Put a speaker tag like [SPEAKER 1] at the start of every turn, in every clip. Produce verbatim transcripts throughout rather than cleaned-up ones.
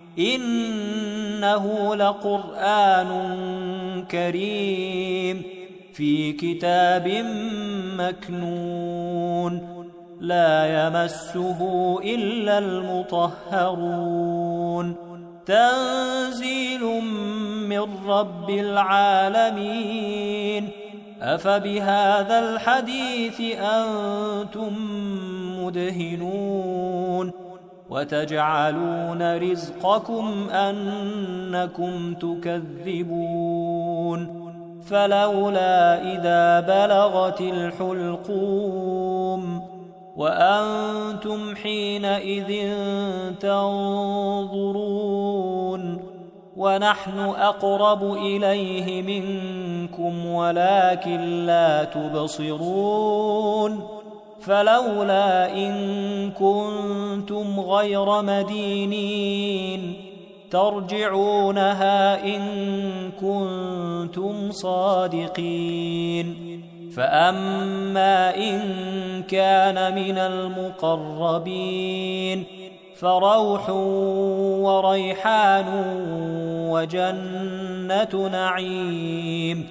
[SPEAKER 1] إنه لقرآن كريم في كتاب مكنون لا يمسه إلا المطهرون تنزيل من رب العالمين أفبهذا الحديث أنتم مدهنون وتجعلون رزقكم أنكم تكذبون فلولا إذا بلغت الحلقوم وأنتم حينئذ تنظرون ونحن أقرب إليه منكم ولكن لا تبصرون فلولا إن كنتم غير مدينين ترجعونها إن كنتم صادقين فأما إن كان من المقربين فروح وريحان وجنة نعيم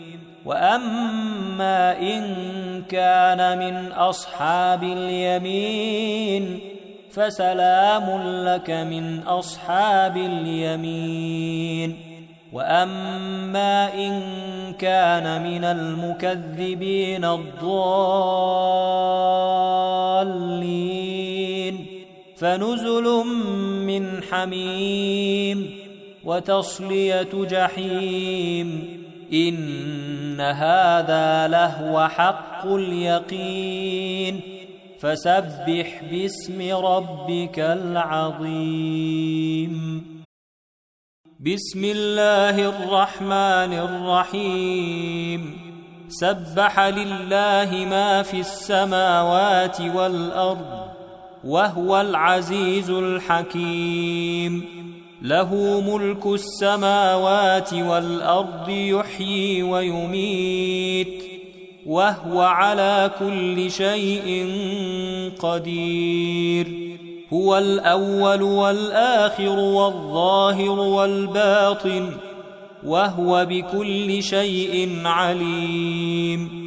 [SPEAKER 1] وأما إن كان من أصحاب اليمين فسلام لك من أصحاب اليمين وأما إن كان من المكذبين الضالين فنزل من حميم وتصلية جحيم إن هذا لهو حق اليقين فسبح باسم ربك العظيم بسم الله الرحمن الرحيم سبح لله ما في السماوات والأرض وهو العزيز الحكيم له ملك السماوات والأرض يحيي ويميت وهو على كل شيء قدير هو الأول والآخر والظاهر والباطن وهو بكل شيء عليم